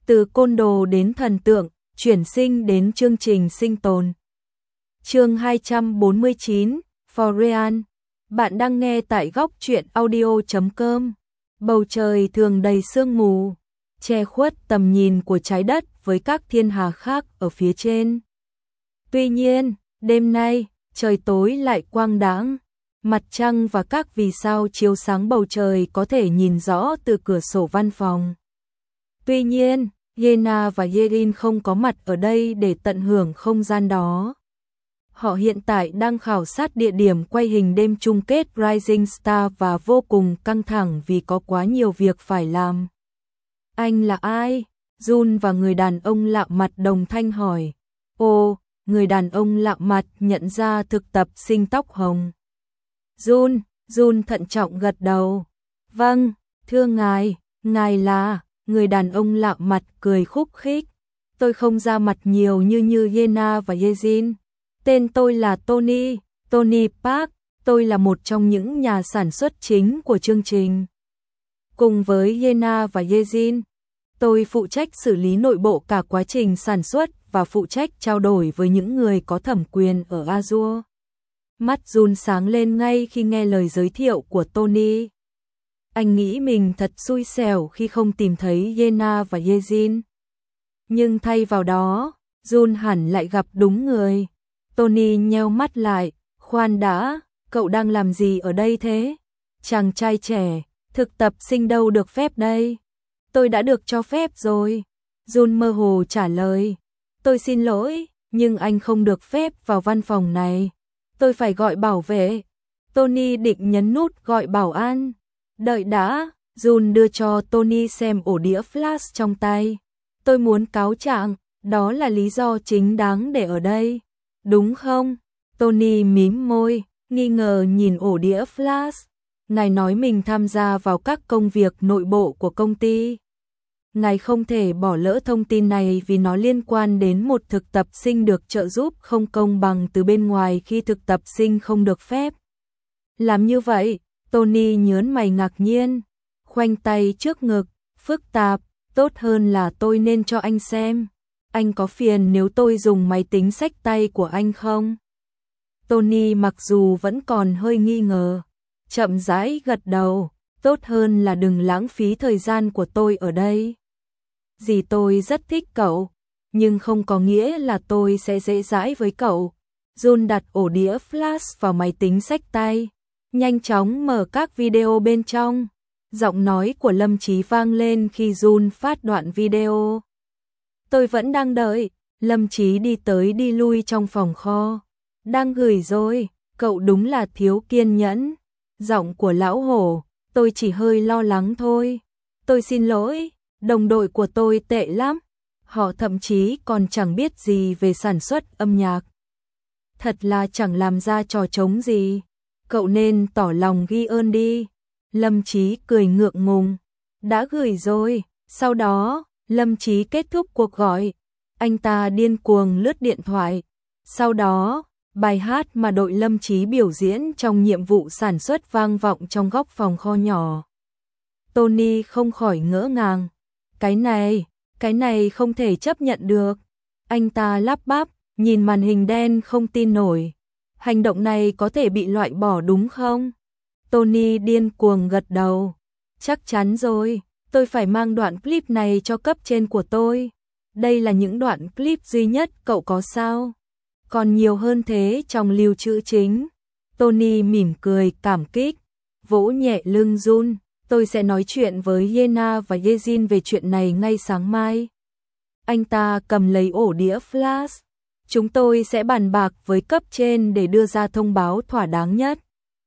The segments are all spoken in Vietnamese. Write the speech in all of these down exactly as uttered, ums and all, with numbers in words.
Từ côn đồ đến thần tượng, chuyển sinh đến chương trình sinh tồn. Chương hai trăm bốn mươi chín, For Real. Bạn đang nghe tại góc truyện audio chấm com. Bầu trời thường đầy sương mù, che khuất tầm nhìn của trái đất với các thiên hà khác ở phía trên. Tuy nhiên, đêm nay, trời tối lại quang đãng, mặt trăng và các vì sao chiếu sáng bầu trời có thể nhìn rõ từ cửa sổ văn phòng. Tuy nhiên, Yena và Yerin không có mặt ở đây để tận hưởng không gian đó. Họ hiện tại đang khảo sát địa điểm quay hình đêm chung kết Rising Star và vô cùng căng thẳng vì có quá nhiều việc phải làm. Anh là ai? Jun và người đàn ông lạ mặt đồng thanh hỏi. Ồ, người đàn ông lạ mặt nhận ra thực tập sinh tóc hồng. Jun, Jun thận trọng gật đầu. Vâng, thưa ngài, ngài là... Người đàn ông lạ mặt cười khúc khích. Tôi không ra mặt nhiều như như Yena và Yerin. Tên tôi là Tony, Tony Park. Tôi là một trong những nhà sản xuất chính của chương trình. Cùng với Yena và Yerin, tôi phụ trách xử lý nội bộ cả quá trình sản xuất và phụ trách trao đổi với những người có thẩm quyền ở Azure. Mắt Jun sáng lên ngay khi nghe lời giới thiệu của Tony. Anh nghĩ mình thật xui xẻo khi không tìm thấy Yena và Yerin. Nhưng thay vào đó, Jun hẳn lại gặp đúng người. Tony nheo mắt lại, khoan đã, cậu đang làm gì ở đây thế? Chàng trai trẻ, thực tập sinh đâu được phép đây? Tôi đã được cho phép rồi. Jun mơ hồ trả lời. Tôi xin lỗi, nhưng anh không được phép vào văn phòng này. Tôi phải gọi bảo vệ. Tony định nhấn nút gọi bảo an. Đợi đã, Jun đưa cho Tony xem ổ đĩa flash trong tay. Tôi muốn cáo trạng, đó là lý do chính đáng để ở đây. Đúng không? Tony mím môi, nghi ngờ nhìn ổ đĩa flash. Ngài nói mình tham gia vào các công việc nội bộ của công ty. Ngài không thể bỏ lỡ thông tin này vì nó liên quan đến một thực tập sinh được trợ giúp không công bằng từ bên ngoài khi thực tập sinh không được phép. Làm như vậy, Tony nhớn mày ngạc nhiên, khoanh tay trước ngực, phức tạp, tốt hơn là tôi nên cho anh xem. Anh có phiền nếu tôi dùng máy tính xách tay của anh không? Tony mặc dù vẫn còn hơi nghi ngờ, chậm rãi gật đầu, tốt hơn là đừng lãng phí thời gian của tôi ở đây. Dì tôi rất thích cậu, nhưng không có nghĩa là tôi sẽ dễ dãi với cậu. Jun đặt ổ đĩa flash vào máy tính xách tay. Nhanh chóng mở các video bên trong. Giọng nói của Lâm Chí vang lên khi Jun phát đoạn video. Tôi vẫn đang đợi. Lâm Chí đi tới đi lui trong phòng kho. Đang gửi rồi, cậu đúng là thiếu kiên nhẫn. Giọng của lão hổ, tôi chỉ hơi lo lắng thôi. Tôi xin lỗi, đồng đội của tôi tệ lắm. Họ thậm chí còn chẳng biết gì về sản xuất âm nhạc. Thật là chẳng làm ra trò trống gì. Cậu nên tỏ lòng ghi ơn đi. Lâm Chí cười ngượng ngùng. Đã gửi rồi. Sau đó, Lâm Chí kết thúc cuộc gọi. Anh ta điên cuồng lướt điện thoại. Sau đó, bài hát mà đội Lâm Chí biểu diễn trong nhiệm vụ sản xuất vang vọng trong góc phòng kho nhỏ. Tony không khỏi ngỡ ngàng. Cái này, cái này không thể chấp nhận được. Anh ta lắp bắp, nhìn màn hình đen không tin nổi. Hành động này có thể bị loại bỏ đúng không? Tony điên cuồng gật đầu. Chắc chắn rồi, tôi phải mang đoạn clip này cho cấp trên của tôi. Đây là những đoạn clip duy nhất cậu có sao? Còn nhiều hơn thế trong lưu trữ chính. Tony mỉm cười cảm kích, vỗ nhẹ lưng Jun. Tôi sẽ nói chuyện với Yena và Yerin về chuyện này ngay sáng mai. Anh ta cầm lấy ổ đĩa flash. Chúng tôi sẽ bàn bạc với cấp trên để đưa ra thông báo thỏa đáng nhất.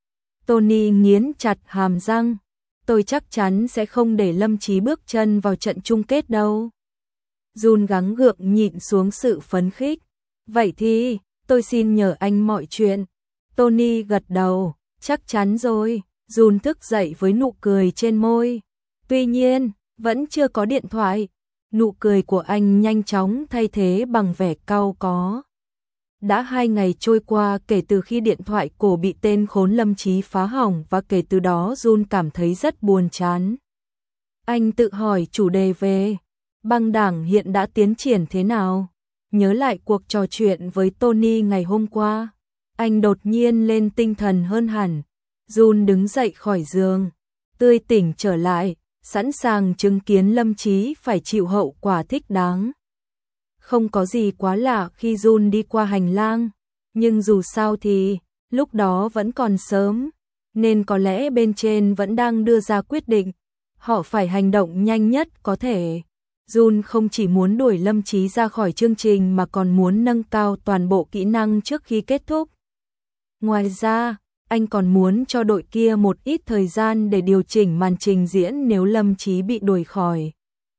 Tony nghiến chặt hàm răng. Tôi chắc chắn sẽ không để Lâm Chí bước chân vào trận chung kết đâu. Jun gắng gượng nhịn xuống sự phấn khích. Vậy thì, tôi xin nhờ anh mọi chuyện. Tony gật đầu, chắc chắn rồi. Jun thức dậy với nụ cười trên môi. Tuy nhiên, vẫn chưa có điện thoại. Nụ cười của anh nhanh chóng thay thế bằng vẻ cau có. Đã hai ngày trôi qua kể từ khi điện thoại cổ bị tên khốn Lâm Chí phá hỏng và kể từ đó Jun cảm thấy rất buồn chán. Anh tự hỏi chủ đề về Băng đảng hiện đã tiến triển thế nào? Nhớ lại cuộc trò chuyện với Tony ngày hôm qua, anh đột nhiên lên tinh thần hơn hẳn. Jun đứng dậy khỏi giường, tươi tỉnh trở lại, sẵn sàng chứng kiến Lâm Chí phải chịu hậu quả thích đáng. Không có gì quá lạ khi Jun đi qua hành lang, nhưng dù sao thì lúc đó vẫn còn sớm, nên có lẽ bên trên vẫn đang đưa ra quyết định. Họ phải hành động nhanh nhất có thể. Jun không chỉ muốn đuổi Lâm Chí ra khỏi chương trình mà còn muốn nâng cao toàn bộ kỹ năng trước khi kết thúc. Ngoài ra, anh còn muốn cho đội kia một ít thời gian để điều chỉnh màn trình diễn nếu Lâm Chí bị đuổi khỏi.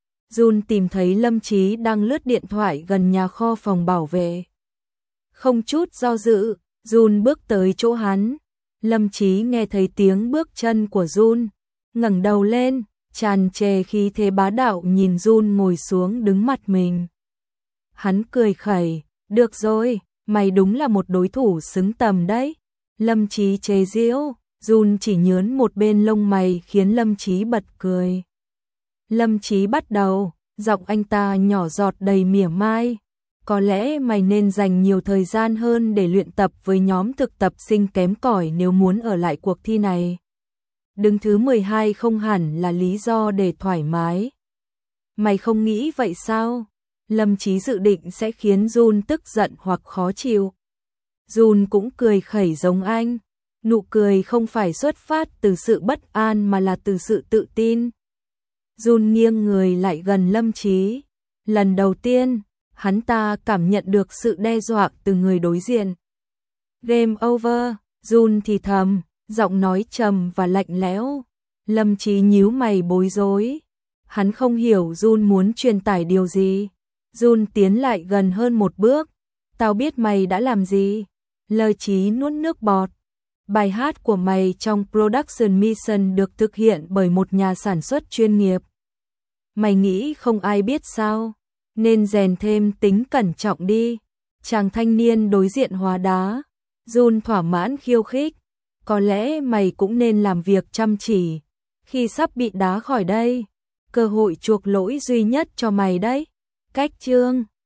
Jun tìm thấy Lâm Chí đang lướt điện thoại gần nhà kho phòng bảo vệ. Không chút do dự, Jun bước tới chỗ hắn. Lâm Chí nghe thấy tiếng bước chân của Jun, ngẩng đầu lên, tràn trề khí thế bá đạo nhìn Jun ngồi xuống đứng mặt mình. Hắn cười khẩy, được rồi, mày đúng là một đối thủ xứng tầm đấy. Lâm Chí chế giễu, Jun chỉ nhớn một bên lông mày khiến Lâm Chí bật cười. Lâm Chí bắt đầu, giọng anh ta nhỏ giọt đầy mỉa mai. Có lẽ mày nên dành nhiều thời gian hơn để luyện tập với nhóm thực tập sinh kém cỏi nếu muốn ở lại cuộc thi này. Đứng thứ mười hai không hẳn là lý do để thoải mái. Mày không nghĩ vậy sao? Lâm Chí dự định sẽ khiến Jun tức giận hoặc khó chịu. Jun cũng cười khẩy giống anh. Nụ cười không phải xuất phát từ sự bất an mà là từ sự tự tin. Jun nghiêng người lại gần Lâm Chí. Lần đầu tiên, hắn ta cảm nhận được sự đe dọa từ người đối diện. Game over, Jun thì thầm, giọng nói trầm và lạnh lẽo. Lâm Chí nhíu mày bối rối. Hắn không hiểu Jun muốn truyền tải điều gì. Jun tiến lại gần hơn một bước. Tao biết mày đã làm gì. Lâm Chí nuốt nước bọt. Bài hát của mày trong Production Mission được thực hiện bởi một nhà sản xuất chuyên nghiệp. Mày nghĩ không ai biết sao? Nên rèn thêm tính cẩn trọng đi. Chàng thanh niên đối diện hóa đá. Jun thỏa mãn khiêu khích. Có lẽ mày cũng nên làm việc chăm chỉ. Khi sắp bị đá khỏi đây, cơ hội chuộc lỗi duy nhất cho mày đấy. Cách chương